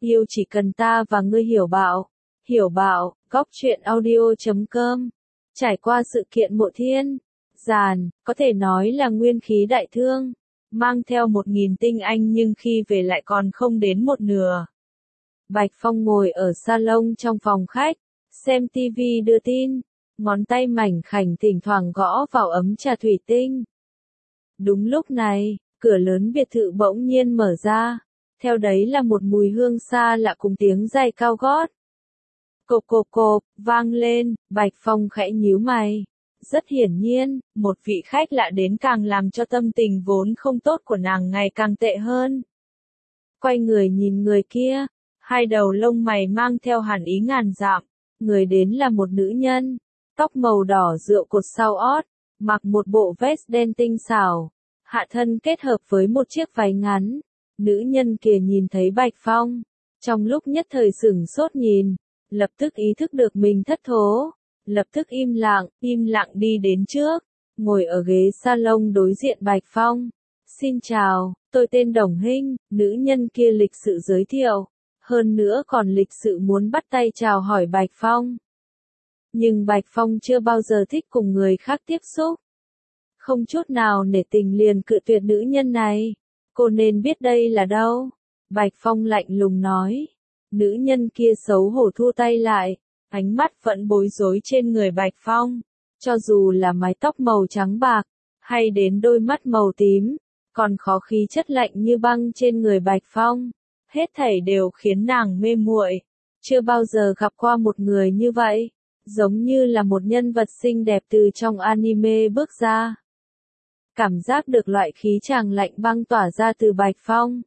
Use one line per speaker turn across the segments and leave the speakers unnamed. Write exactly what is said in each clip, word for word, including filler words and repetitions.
Yêu chỉ cần ta và ngươi hiểu bạo. Hiểu bạo, góc truyện audio chấm com. Trải qua sự kiện mộ thiên, giàn, có thể nói là nguyên khí đại thương, mang theo một nghìn tinh anh nhưng khi về lại còn không đến một nửa. Bạch Phong ngồi ở salon trong phòng khách, xem tivi đưa tin, ngón tay mảnh khảnh thỉnh thoảng gõ vào ấm trà thủy tinh. Đúng lúc này, cửa lớn biệt thự bỗng nhiên mở ra, theo đấy là một mùi hương xa lạ cùng tiếng giày cao gót. Cộp cộp cộp, vang lên, Bạch Phong khẽ nhíu mày. Rất hiển nhiên, một vị khách lạ đến càng làm cho tâm tình vốn không tốt của nàng ngày càng tệ hơn. Quay người nhìn người kia, hai đầu lông mày mang theo hàn ý ngàn dặm, người đến là một nữ nhân, tóc màu đỏ rượu cột sau ót, mặc một bộ vest đen tinh xảo, hạ thân kết hợp với một chiếc váy ngắn. Nữ nhân kia nhìn thấy Bạch Phong, trong lúc nhất thời sửng sốt nhìn, lập tức ý thức được mình thất thố, lập tức im lặng, im lặng đi đến trước, ngồi ở ghế salon đối diện Bạch Phong. Xin chào, tôi tên Đồng Hinh, nữ nhân kia lịch sự giới thiệu, hơn nữa còn lịch sự muốn bắt tay chào hỏi Bạch Phong. Nhưng Bạch Phong chưa bao giờ thích cùng người khác tiếp xúc. Không chút nào nể tình liền cự tuyệt nữ nhân này. Cô nên biết đây là đâu? Bạch Phong lạnh lùng nói. Nữ nhân kia xấu hổ thu tay lại, ánh mắt vẫn bối rối trên người Bạch Phong. Cho dù là mái tóc màu trắng bạc, hay đến đôi mắt màu tím, còn khó khí chất lạnh như băng trên người Bạch Phong. Hết thảy đều khiến nàng mê muội. Chưa bao giờ gặp qua một người như vậy, giống như là một nhân vật xinh đẹp từ trong anime bước ra. Cảm giác được loại khí chàng lạnh băng tỏa ra từ Bạch Phong.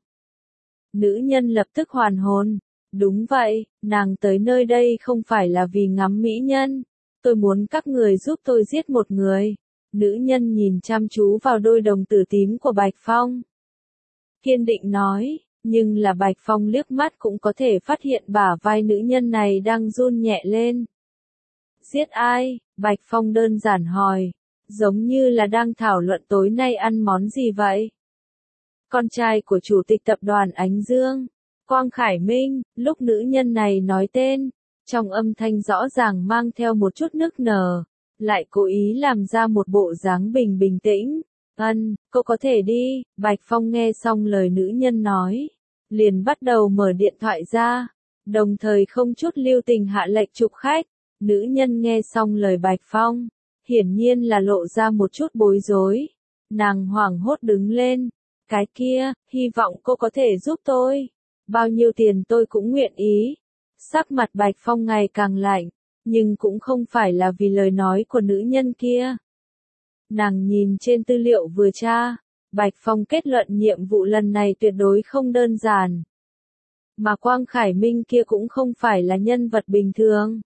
Nữ nhân lập tức hoàn hồn. Đúng vậy, nàng tới nơi đây không phải là vì ngắm mỹ nhân. Tôi muốn các người giúp tôi giết một người. Nữ nhân nhìn chăm chú vào đôi đồng tử tím của Bạch Phong. Kiên định nói, nhưng là Bạch Phong liếc mắt cũng có thể phát hiện bả vai nữ nhân này đang run nhẹ lên. Giết ai? Bạch Phong đơn giản hỏi. Giống như là đang thảo luận tối nay ăn món gì vậy? Con trai của chủ tịch tập đoàn Ánh Dương, Quang Khải Minh. Lúc nữ nhân này nói tên, trong âm thanh rõ ràng mang theo một chút nức nở, lại cố ý làm ra một bộ dáng bình bình tĩnh. Ân, cô có thể đi. Bạch Phong nghe xong lời nữ nhân nói, liền bắt đầu mở điện thoại ra, đồng thời không chút lưu tình hạ lệnh chụp khách. Nữ nhân nghe xong lời Bạch Phong, hiển nhiên là lộ ra một chút bối rối. Nàng hoảng hốt đứng lên. Cái kia, hy vọng cô có thể giúp tôi. Bao nhiêu tiền tôi cũng nguyện ý. Sắc mặt Bạch Phong ngày càng lạnh, nhưng cũng không phải là vì lời nói của nữ nhân kia. Nàng nhìn trên tư liệu vừa tra, Bạch Phong kết luận nhiệm vụ lần này tuyệt đối không đơn giản. Mà Quang Khải Minh kia cũng không phải là nhân vật bình thường.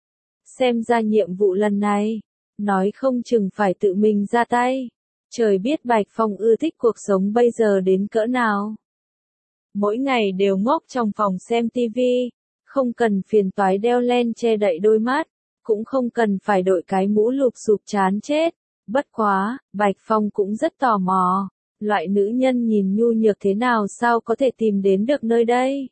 Xem ra nhiệm vụ lần này, nói không chừng phải tự mình ra tay. Trời biết Bạch Phong ưa thích cuộc sống bây giờ đến cỡ nào. Mỗi ngày đều ngốc trong phòng xem tivi, không cần phiền toái đeo len che đậy đôi mắt, cũng không cần phải đội cái mũ lụp xụp chán chết. Bất quá, Bạch Phong cũng rất tò mò, loại nữ nhân nhìn nhu nhược thế nào sao có thể tìm đến được nơi đây?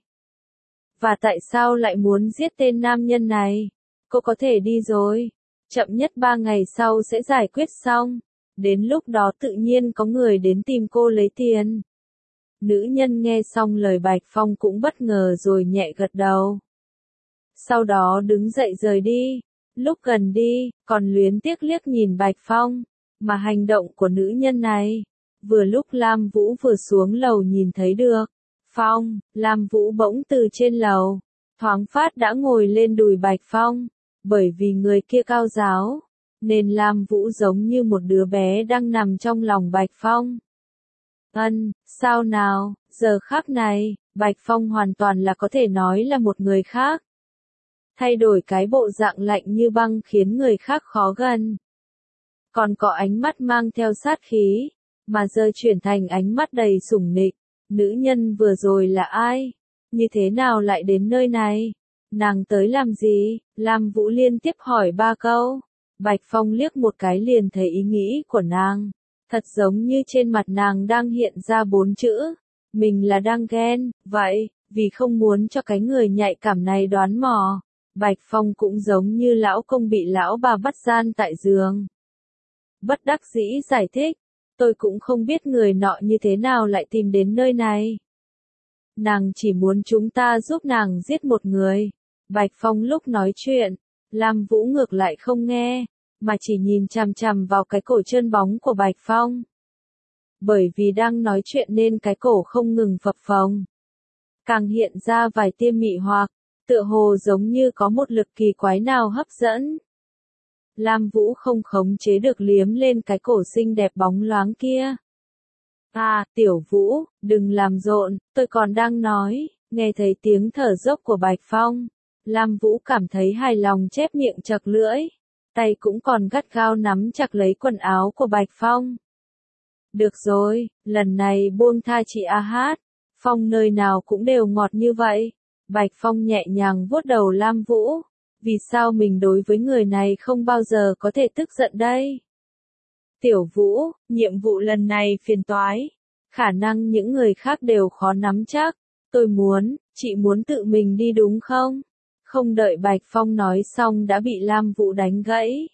Và tại sao lại muốn giết tên nam nhân này? Cô có thể đi rồi. Chậm nhất ba ngày sau sẽ giải quyết xong. Đến lúc đó tự nhiên có người đến tìm cô lấy tiền. Nữ nhân nghe xong lời Bạch Phong cũng bất ngờ rồi nhẹ gật đầu. Sau đó đứng dậy rời đi. Lúc gần đi, còn luyến tiếc liếc nhìn Bạch Phong. Mà hành động của nữ nhân này, vừa lúc Lam Vũ vừa xuống lầu nhìn thấy được. Phong, Lam Vũ bỗng từ trên lầu, thoáng phát đã ngồi lên đùi Bạch Phong. Bởi vì người kia cao giáo, nên Lam Vũ giống như một đứa bé đang nằm trong lòng Bạch Phong. Ân, sao nào, giờ khắc này, Bạch Phong hoàn toàn là có thể nói là một người khác. Thay đổi cái bộ dạng lạnh như băng khiến người khác khó gần. Còn có ánh mắt mang theo sát khí, mà giờ chuyển thành ánh mắt đầy sủng nịch. Nữ nhân vừa rồi là ai? Như thế nào lại đến nơi này? Nàng tới làm gì? Lam Vũ liên tiếp hỏi ba câu. Bạch Phong liếc một cái liền thấy ý nghĩ của nàng. Thật giống như trên mặt nàng đang hiện ra bốn chữ. Mình là đang ghen, vậy, Vì không muốn cho cái người nhạy cảm này đoán mò, Bạch Phong cũng giống như lão công bị lão bà bắt gian tại giường. Bất đắc dĩ giải thích, tôi cũng không biết người nọ như thế nào lại tìm đến nơi này. Nàng chỉ muốn chúng ta giúp nàng giết một người. Bạch Phong lúc nói chuyện, Lam Vũ ngược lại không nghe, mà chỉ nhìn chằm chằm vào cái cổ trơn bóng của Bạch Phong. Bởi vì đang nói chuyện nên cái cổ không ngừng phập phồng. Càng hiện ra vài tia mị hoặc, tựa hồ giống như có một lực kỳ quái nào hấp dẫn. Lam Vũ không khống chế được liếm lên cái cổ xinh đẹp bóng loáng kia. À, Tiểu Vũ, đừng làm rộn, tôi còn đang nói. Nghe thấy tiếng thở dốc của Bạch Phong, Lam Vũ cảm thấy hài lòng chép miệng chật lưỡi, tay cũng còn gắt gao nắm chặt lấy quần áo của Bạch Phong. Được rồi, lần này buông tha chị A Hát, Phong nơi nào cũng đều ngọt như vậy. Bạch Phong nhẹ nhàng vuốt đầu Lam Vũ, vì sao mình đối với người này không bao giờ có thể tức giận đây? Tiểu Vũ, nhiệm vụ lần này phiền toái, khả năng những người khác đều khó nắm chắc, tôi muốn, chị muốn tự mình đi đúng không? Không đợi Bạch Phong nói xong đã bị Lam Vũ đánh gãy.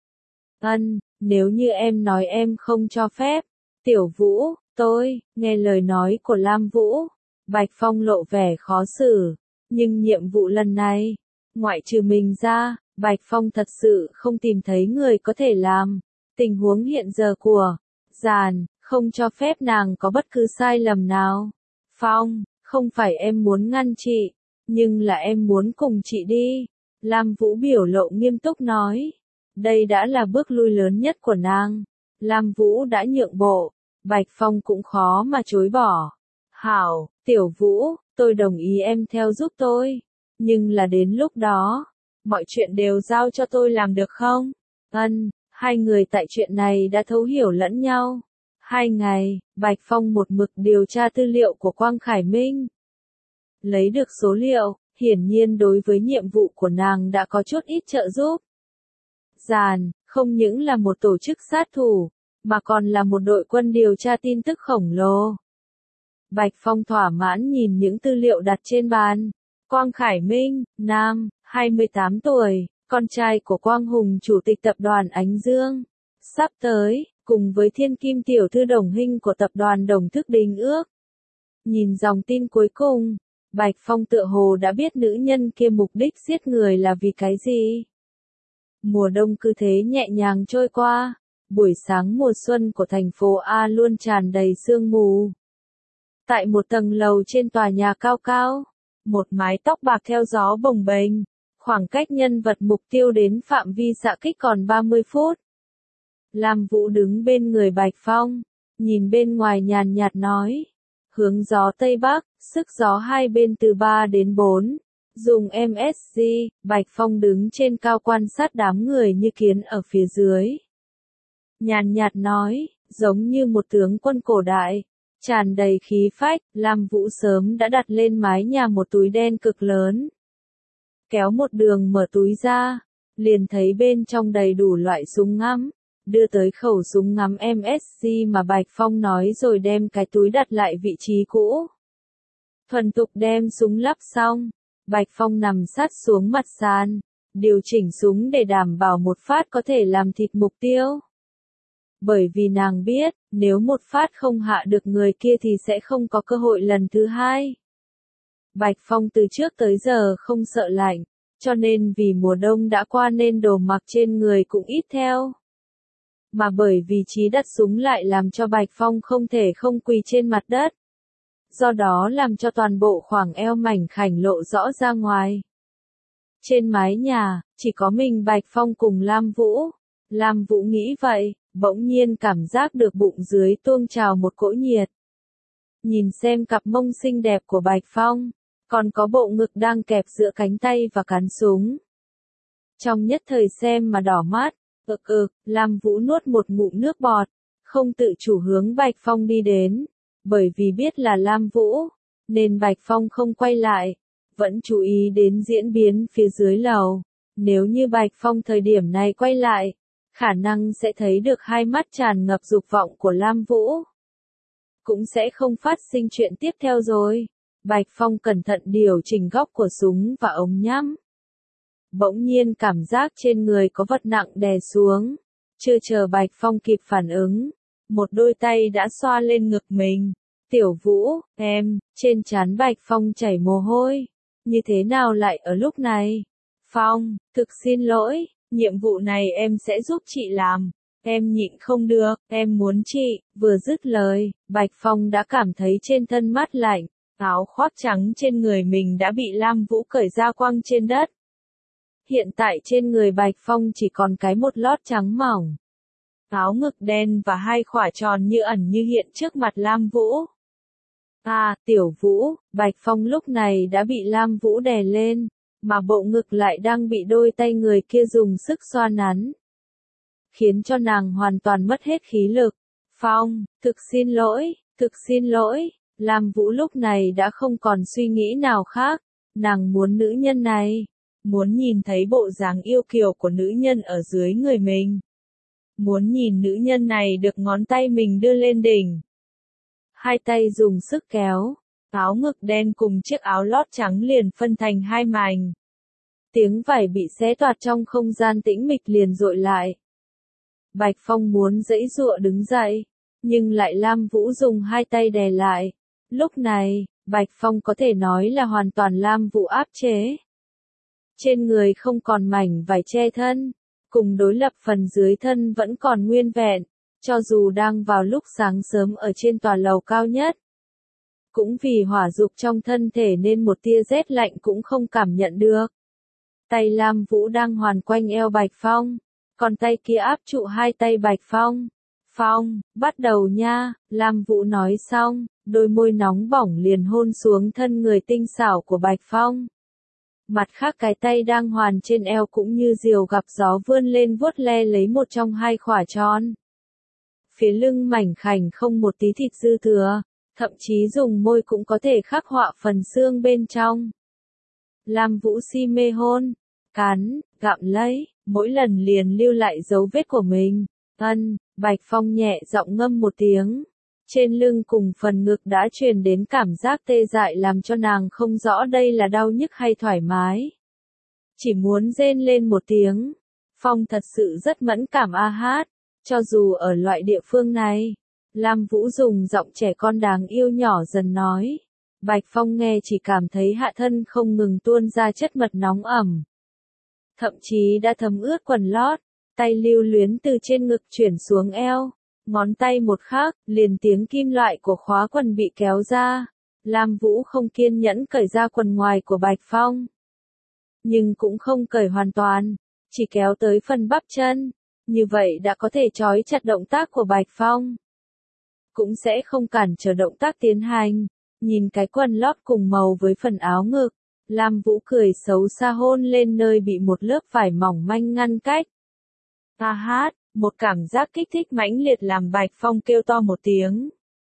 Ân, nếu như em nói em không cho phép. Tiểu Vũ, tôi, nghe lời nói của Lam Vũ, Bạch Phong lộ vẻ khó xử, nhưng nhiệm vụ lần này, ngoại trừ mình ra, Bạch Phong thật sự không tìm thấy người có thể làm. Tình huống hiện giờ của Giàn, không cho phép nàng có bất cứ sai lầm nào. Phong, không phải em muốn ngăn chị, nhưng là em muốn cùng chị đi. Lam Vũ biểu lộ nghiêm túc nói. Đây đã là bước lui lớn nhất của nàng. Lam Vũ đã nhượng bộ, Bạch Phong cũng khó mà chối bỏ. Hảo, Tiểu Vũ, tôi đồng ý em theo giúp tôi. Nhưng là đến lúc đó, mọi chuyện đều giao cho tôi làm được không? Ân, hai người tại chuyện này đã thấu hiểu lẫn nhau. Hai ngày, Bạch Phong một mực điều tra tư liệu của Quang Khải Minh. Lấy được số liệu, hiển nhiên đối với nhiệm vụ của nàng đã có chút ít trợ giúp. Giàn, không những là một tổ chức sát thủ, mà còn là một đội quân điều tra tin tức khổng lồ. Bạch Phong thỏa mãn nhìn những tư liệu đặt trên bàn. Quang Khải Minh, nam, hai mươi tám tuổi, con trai của Quang Hùng chủ tịch tập đoàn Ánh Dương. Sắp tới, cùng với thiên kim tiểu thư Đồng Hinh của tập đoàn Đồng Thức Đính ước. Nhìn dòng tin cuối cùng, Bạch Phong tựa hồ đã biết nữ nhân kia mục đích giết người là vì cái gì. Mùa đông cứ thế nhẹ nhàng trôi qua, buổi sáng mùa xuân của thành phố A luôn tràn đầy sương mù. Tại một tầng lầu trên tòa nhà cao cao, một mái tóc bạc theo gió bồng bềnh, khoảng cách nhân vật mục tiêu đến phạm vi xạ kích còn ba mươi phút. Lam Vũ đứng bên người Bạch Phong, nhìn bên ngoài nhàn nhạt nói, hướng gió Tây Bắc, sức gió hai bên từ ba đến bốn, dùng em ét giê, Bạch Phong đứng trên cao quan sát đám người như kiến ở phía dưới. Nhàn nhạt nói, giống như một tướng quân cổ đại, tràn đầy khí phách, Lam Vũ sớm đã đặt lên mái nhà một túi đen cực lớn. Kéo một đường mở túi ra, liền thấy bên trong đầy đủ loại súng ngắm, đưa tới khẩu súng ngắm em ét giê mà Bạch Phong nói rồi đem cái túi đặt lại vị trí cũ. Thuần thục đem súng lắp xong, Bạch Phong nằm sát xuống mặt sàn, điều chỉnh súng để đảm bảo một phát có thể làm thịt mục tiêu. Bởi vì nàng biết, nếu một phát không hạ được người kia thì sẽ không có cơ hội lần thứ hai. Bạch Phong từ trước tới giờ không sợ lạnh, cho nên vì mùa đông đã qua nên đồ mặc trên người cũng ít theo. Mà bởi vì trí đặt súng lại làm cho Bạch Phong không thể không quỳ trên mặt đất. Do đó làm cho toàn bộ khoảng eo mảnh khảnh lộ rõ ra ngoài. Trên mái nhà, chỉ có mình Bạch Phong cùng Lam Vũ. Lam Vũ nghĩ vậy, bỗng nhiên cảm giác được bụng dưới tuôn trào một cỗ nhiệt. Nhìn xem cặp mông xinh đẹp của Bạch Phong, còn có bộ ngực đang kẹp giữa cánh tay và cán súng. Trong nhất thời xem mà đỏ mắt, ực ực, Lam Vũ nuốt một ngụm nước bọt, không tự chủ hướng Bạch Phong đi đến. Bởi vì biết là Lam Vũ, nên Bạch Phong không quay lại, vẫn chú ý đến diễn biến phía dưới lầu. Nếu như Bạch Phong thời điểm này quay lại, khả năng sẽ thấy được hai mắt tràn ngập dục vọng của Lam Vũ. Cũng sẽ không phát sinh chuyện tiếp theo rồi. Bạch Phong cẩn thận điều chỉnh góc của súng và ống nhắm. Bỗng nhiên cảm giác trên người có vật nặng đè xuống. Chưa chờ Bạch Phong kịp phản ứng, một đôi tay đã xoa lên ngực mình. Tiểu Vũ, em, trên trán Bạch Phong chảy mồ hôi. Như thế nào lại ở lúc này? Phong, thực xin lỗi, nhiệm vụ này em sẽ giúp chị làm. Em nhịn không được, em muốn chị. Vừa dứt lời, Bạch Phong đã cảm thấy trên thân mát lạnh. Áo khoác trắng trên người mình đã bị Lam Vũ cởi ra quăng trên đất. Hiện tại trên người Bạch Phong chỉ còn cái một lót trắng mỏng. Áo ngực đen và hai khỏa tròn như ẩn như hiện trước mặt Lam Vũ. À, Tiểu Vũ, Bạch Phong lúc này đã bị Lam Vũ đè lên, mà bộ ngực lại đang bị đôi tay người kia dùng sức xoa nắn. Khiến cho nàng hoàn toàn mất hết khí lực. Phong, thực xin lỗi, thực xin lỗi. Lam Vũ lúc này đã không còn suy nghĩ nào khác. Nàng muốn nữ nhân này. Muốn nhìn thấy bộ dáng yêu kiều của nữ nhân ở dưới người mình. Muốn nhìn nữ nhân này được ngón tay mình đưa lên đỉnh. Hai tay dùng sức kéo. Áo ngực đen cùng chiếc áo lót trắng liền phân thành hai mảnh. Tiếng vải bị xé toạc trong không gian tĩnh mịch liền dội lại. Bạch Phong muốn giãy giụa đứng dậy, nhưng lại Lam Vũ dùng hai tay đè lại. Lúc này, Bạch Phong có thể nói là hoàn toàn Lam Vũ áp chế. Trên người không còn mảnh vải che thân, cùng đối lập phần dưới thân vẫn còn nguyên vẹn, cho dù đang vào lúc sáng sớm ở trên tòa lầu cao nhất. Cũng vì hỏa dục trong thân thể nên một tia rét lạnh cũng không cảm nhận được. Tay Lam Vũ đang hoàn quanh eo Bạch Phong, còn tay kia áp trụ hai tay Bạch Phong. Phong, bắt đầu nha, Lam Vũ nói xong, đôi môi nóng bỏng liền hôn xuống thân người tinh xảo của Bạch Phong. Mặt khác cái tay đang hoàn trên eo cũng như diều gặp gió vươn lên vuốt le lấy một trong hai khỏa tròn. Phía lưng mảnh khảnh không một tí thịt dư thừa, thậm chí dùng môi cũng có thể khắc họa phần xương bên trong. Lam Vũ si mê hôn, cắn, gặm lấy, mỗi lần liền lưu lại dấu vết của mình. Ân, Bạch Phong nhẹ giọng ngâm một tiếng. Trên lưng cùng phần ngực đã truyền đến cảm giác tê dại làm cho nàng không rõ đây là đau nhức hay thoải mái. Chỉ muốn rên lên một tiếng. Phong thật sự rất mẫn cảm a hát, cho dù ở loại địa phương này. Lam Vũ dùng giọng trẻ con đáng yêu nhỏ dần nói. Bạch Phong nghe chỉ cảm thấy hạ thân không ngừng tuôn ra chất mật nóng ẩm. Thậm chí đã thấm ướt quần lót, tay lưu luyến từ trên ngực chuyển xuống eo. Ngón tay một khắc, liền tiếng kim loại của khóa quần bị kéo ra. Lam Vũ không kiên nhẫn cởi ra quần ngoài của Bạch Phong. Nhưng cũng không cởi hoàn toàn, chỉ kéo tới phần bắp chân. Như vậy đã có thể trói chặt động tác của Bạch Phong. Cũng sẽ không cản trở động tác tiến hành. Nhìn cái quần lót cùng màu với phần áo ngực. Lam Vũ cười xấu xa hôn lên nơi bị một lớp vải mỏng manh ngăn cách. A hát. Một cảm giác kích thích mãnh liệt làm Bạch Phong kêu to một tiếng.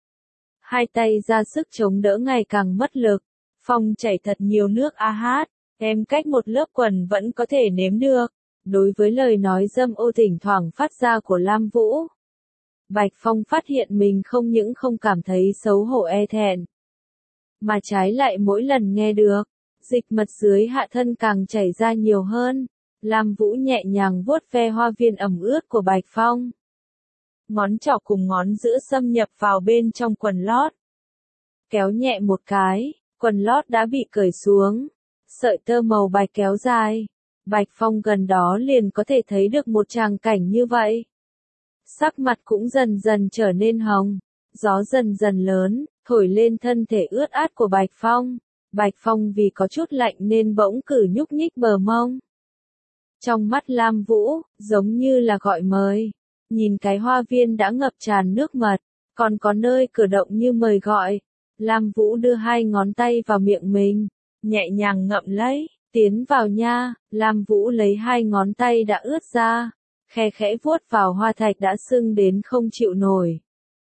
Hai tay ra sức chống đỡ ngày càng mất lực. Phong chảy thật nhiều nước a hát, em cách một lớp quần vẫn có thể nếm được. Đối với lời nói dâm ô thỉnh thoảng phát ra của Lam Vũ, Bạch Phong phát hiện mình không những không cảm thấy xấu hổ e thẹn, mà trái lại mỗi lần nghe được, dịch mật dưới hạ thân càng chảy ra nhiều hơn. Lam Vũ nhẹ nhàng vuốt ve hoa viên ẩm ướt của Bạch Phong. Ngón trỏ cùng ngón giữa xâm nhập vào bên trong quần lót. Kéo nhẹ một cái, quần lót đã bị cởi xuống. Sợi tơ màu bạch kéo dài. Bạch Phong gần đó liền có thể thấy được một tràng cảnh như vậy. Sắc mặt cũng dần dần trở nên hồng. Gió dần dần lớn, thổi lên thân thể ướt át của Bạch Phong. Bạch Phong vì có chút lạnh nên bỗng cử nhúc nhích bờ mông. Trong mắt Lam Vũ, giống như là gọi mời. Nhìn cái hoa viên đã ngập tràn nước mật, còn có nơi cử động như mời gọi. Lam Vũ đưa hai ngón tay vào miệng mình, nhẹ nhàng ngậm lấy, tiến vào nha. Lam Vũ lấy hai ngón tay đã ướt ra, khe khẽ vuốt vào hoa thạch đã sưng đến không chịu nổi.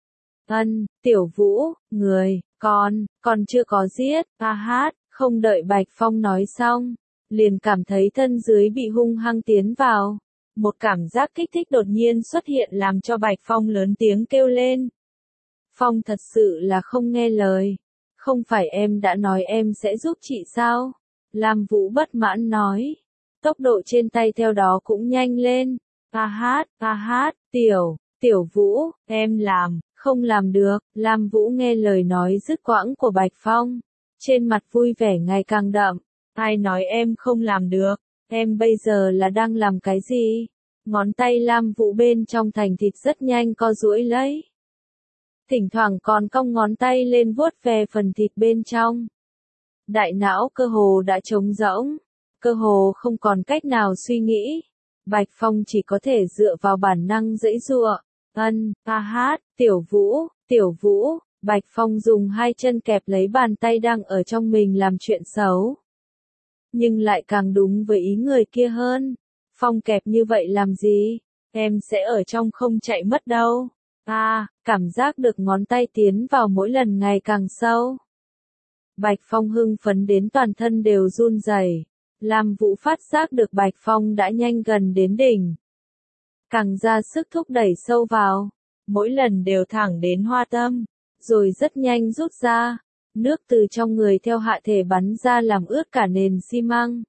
Ân, Tiểu Vũ, người, con, còn chưa có giết, a hát, không đợi Bạch Phong nói xong. Liền cảm thấy thân dưới bị hung hăng tiến vào. Một cảm giác kích thích đột nhiên xuất hiện làm cho Bạch Phong lớn tiếng kêu lên. Phong thật sự là không nghe lời. Không phải em đã nói em sẽ giúp chị sao? Lam Vũ bất mãn nói. Tốc độ trên tay theo đó cũng nhanh lên. A hát, a hát, tiểu, tiểu Vũ, em làm, không làm được. Lam Vũ nghe lời nói dứt quãng của Bạch Phong. Trên mặt vui vẻ ngày càng đậm. Ai nói em không làm được? Em bây giờ là đang làm cái gì? Ngón tay Lam Vũ bên trong thành thịt rất nhanh co duỗi lấy. Thỉnh thoảng còn cong ngón tay lên vuốt ve phần thịt bên trong. Đại não cơ hồ đã trống rỗng, cơ hồ không còn cách nào suy nghĩ. Bạch Phong chỉ có thể dựa vào bản năng giãy giụa. Ân, a hát, tiểu Vũ, tiểu Vũ. Bạch Phong dùng hai chân kẹp lấy bàn tay đang ở trong mình làm chuyện xấu. Nhưng lại càng đúng với ý người kia hơn. Phong kẹp như vậy làm gì? Em sẽ ở trong không chạy mất đâu. À, cảm giác được ngón tay tiến vào mỗi lần ngày càng sâu. Bạch Phong hưng phấn đến toàn thân đều run rẩy. Lam Vũ phát giác được Bạch Phong đã nhanh gần đến đỉnh. Càng ra sức thúc đẩy sâu vào. Mỗi lần đều thẳng đến hoa tâm. Rồi rất nhanh rút ra. Nước từ trong người theo hạ thể bắn ra làm ướt cả nền xi măng.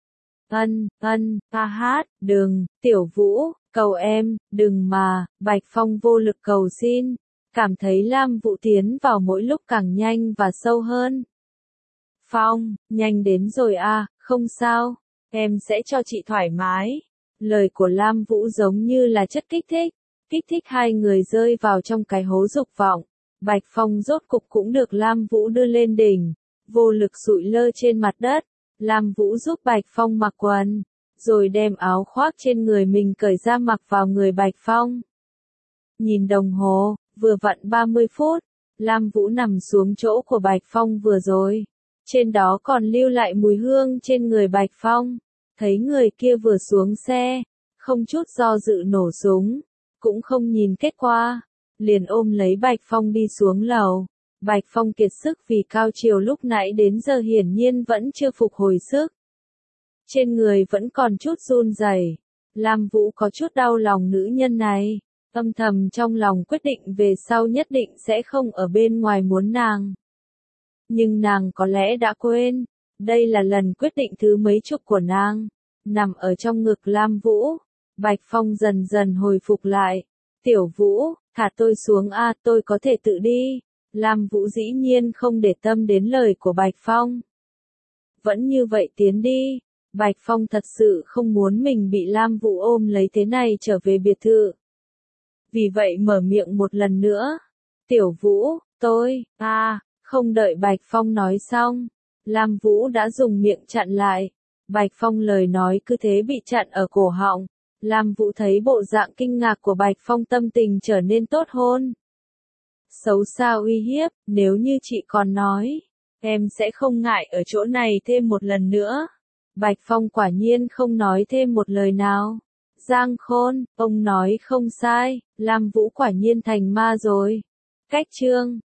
Ân, ân, a hát, đừng, tiểu Vũ, cầu em, đừng mà. Bạch Phong vô lực cầu xin. Cảm thấy Lam Vũ tiến vào mỗi lúc càng nhanh và sâu hơn. Phong, nhanh đến rồi à, không sao, em sẽ cho chị thoải mái. Lời của Lam Vũ giống như là chất kích thích, kích thích hai người rơi vào trong cái hố dục vọng. Bạch Phong rốt cục cũng được Lam Vũ đưa lên đỉnh, vô lực sụi lơ trên mặt đất. Lam Vũ giúp Bạch Phong mặc quần, rồi đem áo khoác trên người mình cởi ra mặc vào người Bạch Phong. Nhìn đồng hồ, vừa vặn ba mươi phút, Lam Vũ nằm xuống chỗ của Bạch Phong vừa rồi. Trên đó còn lưu lại mùi hương trên người Bạch Phong. Thấy người kia vừa xuống xe, không chút do dự nổ súng, cũng không nhìn kết quả, liền ôm lấy Bạch Phong đi xuống lầu. Bạch Phong kiệt sức vì cao chiều lúc nãy đến giờ hiển nhiên vẫn chưa phục hồi sức. Trên người vẫn còn chút run rẩy. Lam Vũ có chút đau lòng nữ nhân này, âm thầm trong lòng quyết định về sau nhất định sẽ không ở bên ngoài muốn nàng. Nhưng nàng có lẽ đã quên, đây là lần quyết định thứ mấy chục của nàng. Nằm ở trong ngực Lam Vũ, Bạch Phong dần dần hồi phục lại. Tiểu Vũ, thả tôi xuống a, tôi có thể tự đi. Lam Vũ dĩ nhiên không để tâm đến lời của Bạch Phong. Vẫn như vậy tiến đi. Bạch Phong thật sự không muốn mình bị Lam Vũ ôm lấy thế này trở về biệt thự. Vì vậy mở miệng một lần nữa. Tiểu Vũ, tôi, à, không đợi Bạch Phong nói xong. Lam Vũ đã dùng miệng chặn lại. Bạch Phong lời nói cứ thế bị chặn ở cổ họng. Lam Vũ thấy bộ dạng kinh ngạc của Bạch Phong tâm tình trở nên tốt hơn. Xấu xa uy hiếp, nếu như chị còn nói, em sẽ không ngại ở chỗ này thêm một lần nữa. Bạch Phong quả nhiên không nói thêm một lời nào. Giang Khôn, ông nói không sai, Lam Vũ quả nhiên thành ma rồi. Cách chương